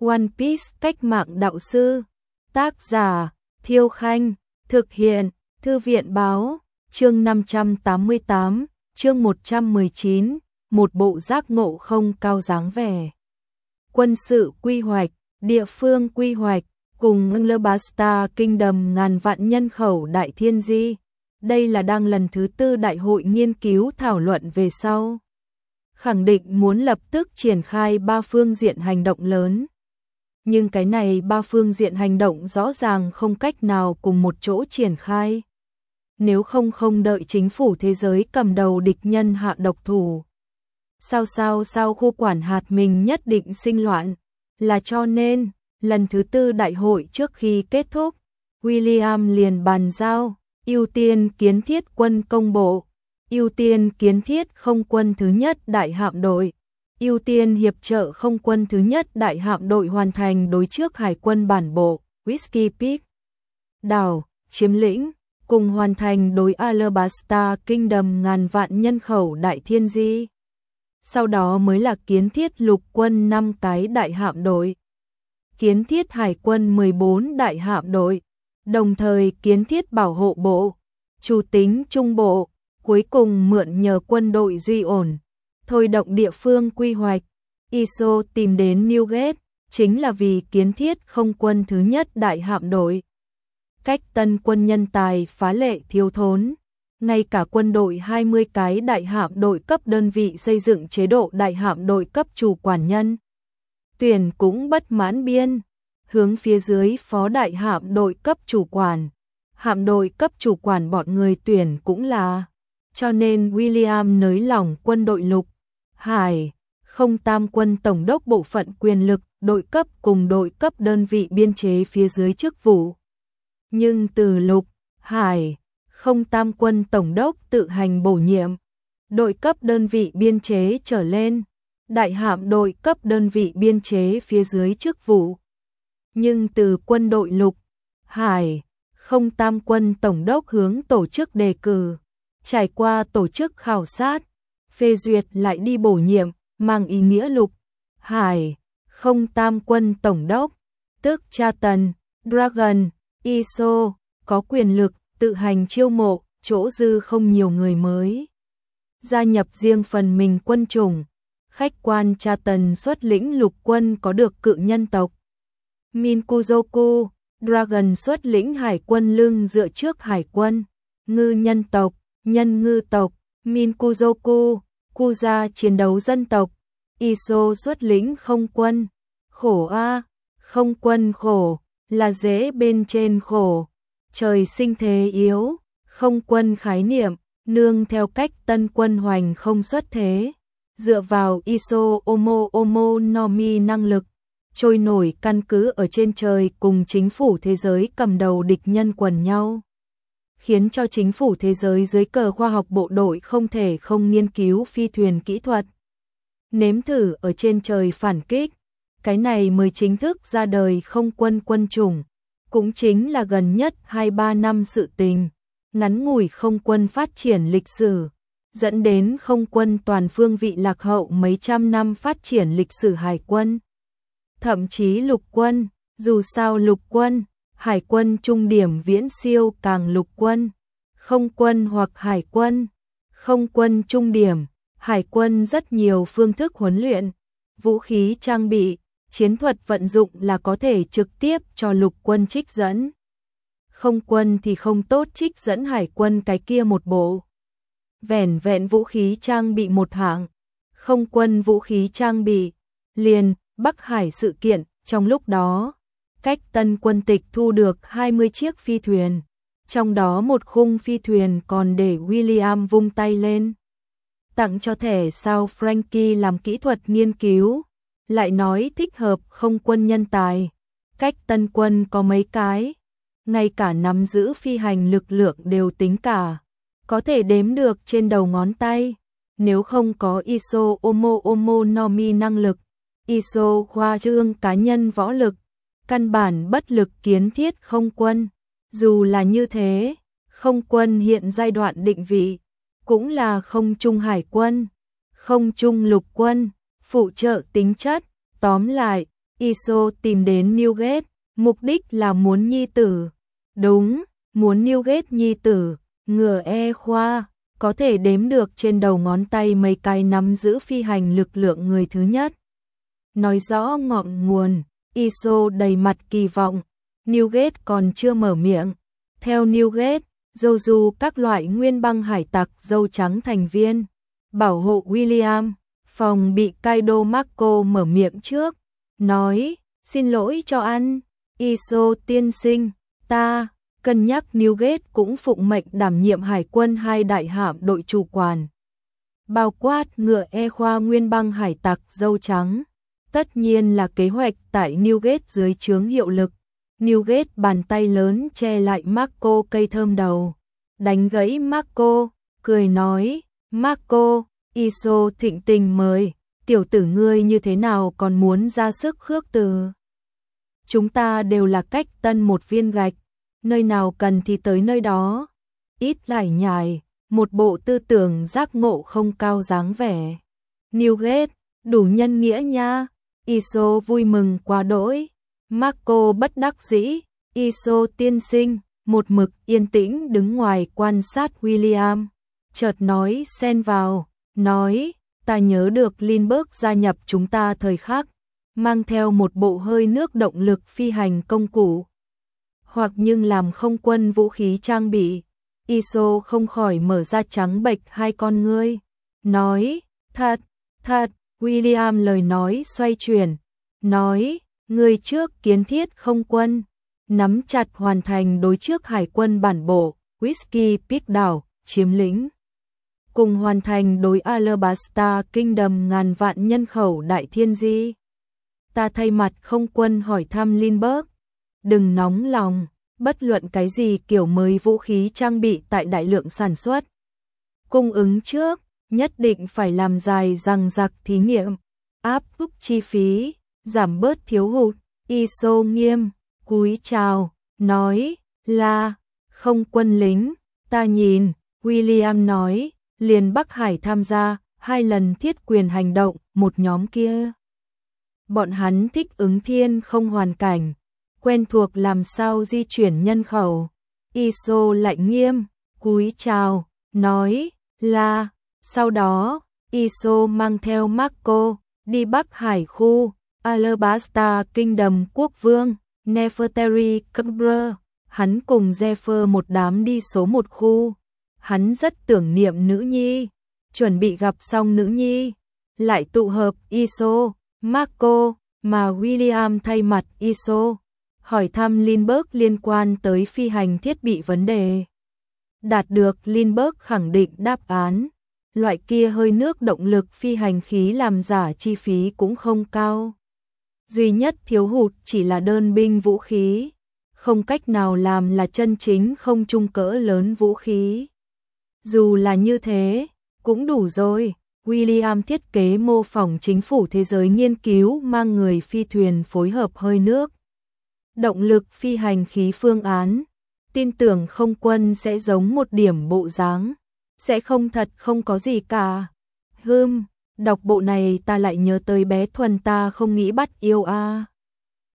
One Piece cách mạng đạo sư. Tác giả Thiêu Khanh. Thực hiện Thư viện Báo. Chương 588, chương 119, một bộ giác ngộ không cao dáng vẻ. Quân sự quy hoạch, địa phương quy hoạch, cùng Alabasta Kingdom ngàn vạn nhân khẩu Đại Thiên Di. Đây là đang lần thứ 4 đại hội nghiên cứu thảo luận về sau. Khẳng định muốn lập tức triển khai 3 phương diện hành động lớn. Nhưng cái này 3 phương diện hành động rõ ràng không cách nào cùng một chỗ triển khai. Nếu không đợi chính phủ thế giới cầm đầu địch nhân hạ độc thủ. Sao khu quản hạt mình nhất định sinh loạn. Là cho nên, lần thứ 4 đại hội trước khi kết thúc, William liền bàn giao, ưu tiên kiến thiết quân công bộ, ưu tiên kiến thiết không quân thứ nhất đại hạm đội, ưu tiên hiệp trợ không quân thứ nhất đại hạm đội hoàn thành đối trước hải quân bản bộ, Whiskey Peak, đảo, chiếm lĩnh, cùng hoàn thành đối Alabasta Kingdom ngàn vạn nhân khẩu Đại Thiên Di. Sau đó mới là kiến thiết lục quân 5 cái đại hạm đội, kiến thiết hải quân 14 đại hạm đội, đồng thời kiến thiết bảo hộ bộ, chủ tính trung bộ, cuối cùng mượn nhờ quân đội duy ổn, thôi động địa phương quy hoạch. ISO tìm đến Newgate chính là vì kiến thiết không quân thứ nhất đại hạm đội. Cách tân quân nhân tài phá lệ thiếu thốn, ngay cả quân đội 20 cái đại hạm đội cấp đơn vị xây dựng chế độ đại hạm đội cấp chủ quản nhân tuyển cũng bất mãn biên, hướng phía dưới phó đại hạm đội cấp chủ quản, hạm đội cấp chủ quản bọn người tuyển cũng là. Cho nên William nới lỏng quân đội lục, hải, không tam quân tổng đốc bộ phận quyền lực, đội cấp cùng đội cấp đơn vị biên chế phía dưới chức vụ. Nhưng từ lục, hải, không tam quân tổng đốc tự hành bổ nhiệm, đội cấp đơn vị biên chế trở lên, đại hạm đội cấp đơn vị biên chế phía dưới chức vụ. Nhưng từ quân đội lục, hải, không tam quân tổng đốc hướng tổ chức đề cử, trải qua tổ chức khảo sát, phê duyệt lại đi bổ nhiệm, mang ý nghĩa lục, hải, không tam quân tổng đốc, tức Charlton, Dragon, ISO, có quyền lực tự hành chiêu mộ, chỗ dư không nhiều người mới gia nhập riêng phần mình quân chủng. Khách quan Charlton xuất lĩnh lục quân có được cự nhân tộc Minkuzoku, Dragon xuất lĩnh hải quân lưng dựa trước hải quân, ngư nhân tộc, nhân ngư tộc, Minkuzoku, Kuja chiến đấu dân tộc, ISO xuất lĩnh không quân, khổ a, không quân khổ, là dễ bên trên khổ, trời sinh thế yếu, không quân khái niệm, nương theo cách tân quân hoành không xuất thế, dựa vào ISO Omo Nomi năng lực, trôi nổi căn cứ ở trên trời cùng chính phủ thế giới cầm đầu địch nhân quần nhau. Khiến cho chính phủ thế giới dưới cờ khoa học bộ đội không thể không nghiên cứu phi thuyền kỹ thuật. Nếm thử ở trên trời phản kích, cái này mới chính thức ra đời không quân quân chủng, cũng chính là gần nhất 2-3 năm sự tình, ngắn ngủi không quân phát triển lịch sử, dẫn đến không quân toàn phương vị lạc hậu mấy trăm năm phát triển lịch sử hải quân. Thậm chí lục quân, dù sao lục quân, hải quân trung điểm viễn siêu càng lục quân, không quân hoặc hải quân, không quân trung điểm, hải quân rất nhiều phương thức huấn luyện, vũ khí trang bị, chiến thuật vận dụng là có thể trực tiếp cho lục quân trích dẫn. Không quân thì không tốt trích dẫn hải quân cái kia một bộ. Vẹn vũ khí trang bị một hạng, không quân vũ khí trang bị, liền, Bắc Hải sự kiện, trong lúc đó, cách tân quân tịch thu được 20 chiếc phi thuyền, trong đó một khung phi thuyền còn để William vung tay lên. Tặng cho thẻ sao Frankie làm kỹ thuật nghiên cứu, lại nói thích hợp không quân nhân tài, cách tân quân có mấy cái, ngay cả nắm giữ phi hành lực lượng đều tính cả, có thể đếm được trên đầu ngón tay, nếu không có ISO Omo Nomi năng lực, ISO khoa trương cá nhân võ lực, căn bản bất lực kiến thiết không quân. Dù là như thế, không quân hiện giai đoạn định vị, cũng là không trung hải quân, không trung lục quân, phụ trợ tính chất, tóm lại, ISO tìm đến Newgate, mục đích là muốn nhi tử. Đúng, muốn Newgate nhi tử, ngựa E khoa, có thể đếm được trên đầu ngón tay mấy cái nắm giữ phi hành lực lượng người thứ nhất. Nói rõ ngọn nguồn, ISO đầy mặt kỳ vọng, Newgate còn chưa mở miệng. Theo Newgate, dù các loại nguyên băng hải tặc dâu trắng thành viên, bảo hộ William, phòng bị Kaido Marco mở miệng trước, nói, xin lỗi cho ăn, ISO tiên sinh, ta, cân nhắc Newgate cũng phụng mệnh đảm nhiệm hải quân 2 đại hạm đội chủ quản. Bao quát ngựa E khoa nguyên băng hải tặc dâu trắng, tất nhiên là kế hoạch tại Newgate dưới trướng hiệu lực. Newgate bàn tay lớn che lại Marco cây thơm đầu, đánh gãy Marco, cười nói, Marco, ISO thịnh tình mời, tiểu tử ngươi như thế nào còn muốn ra sức khước từ. Chúng ta đều là cách tân một viên gạch, nơi nào cần thì tới nơi đó, ít lải nhải, một bộ tư tưởng giác ngộ không cao dáng vẻ. Newgate, đủ nhân nghĩa nha, ISO vui mừng quá đỗi. Marco bất đắc dĩ, ISO tiên sinh, một mực yên tĩnh đứng ngoài quan sát William, chợt nói xen vào, nói, ta nhớ được Lindbergh gia nhập chúng ta thời khắc, mang theo một bộ hơi nước động lực phi hành công cụ, hoặc nhưng làm không quân vũ khí trang bị. ISO không khỏi mở ra trắng bệch hai con ngươi, nói, thật, William lời nói xoay chuyển, nói, người trước kiến thiết không quân, nắm chặt hoàn thành đối trước hải quân bản bộ, Whiskey Peak đảo, chiếm lĩnh. Cùng hoàn thành đối Alabasta Kingdom ngàn vạn nhân khẩu đại thiên di. Ta thay mặt không quân hỏi thăm Lindbergh, đừng nóng lòng, bất luận cái gì kiểu mới vũ khí trang bị tại đại lượng sản xuất. Cung ứng trước, nhất định phải làm dài dằng dặc thí nghiệm, áp ức chi phí, giảm bớt thiếu hụt. ISO nghiêm, cúi chào, nói, là, không quân lính, ta nhìn, William nói, liền Bắc Hải tham gia, 2 lần thiết quyền hành động, một nhóm kia. Bọn hắn thích ứng thiên không hoàn cảnh, quen thuộc làm sao di chuyển nhân khẩu. ISO lạnh nghiêm, cúi chào, nói, là, sau đó, ISO mang theo Marco, đi Bắc Hải khu, Alabasta Kingdom quốc vương, Nefertari Cumber, hắn cùng Zephyr một đám đi số 1 khu. Hắn rất tưởng niệm nữ nhi, chuẩn bị gặp xong nữ nhi, lại tụ hợp ISO, Marco, mà William thay mặt ISO, hỏi thăm Lindbergh liên quan tới phi hành thiết bị vấn đề. Đạt được Lindbergh khẳng định đáp án, loại kia hơi nước động lực phi hành khí làm giả chi phí cũng không cao. Duy nhất thiếu hụt chỉ là đơn binh vũ khí, không cách nào làm là chân chính không trung cỡ lớn vũ khí. Dù là như thế, cũng đủ rồi. William thiết kế mô phỏng chính phủ thế giới nghiên cứu mang người phi thuyền phối hợp hơi nước. Động lực phi hành khí phương án, tin tưởng không quân sẽ giống một điểm bộ dáng, sẽ không thật không có gì cả. Đọc bộ này ta lại nhớ tới bé Thuần ta không nghĩ bắt yêu a.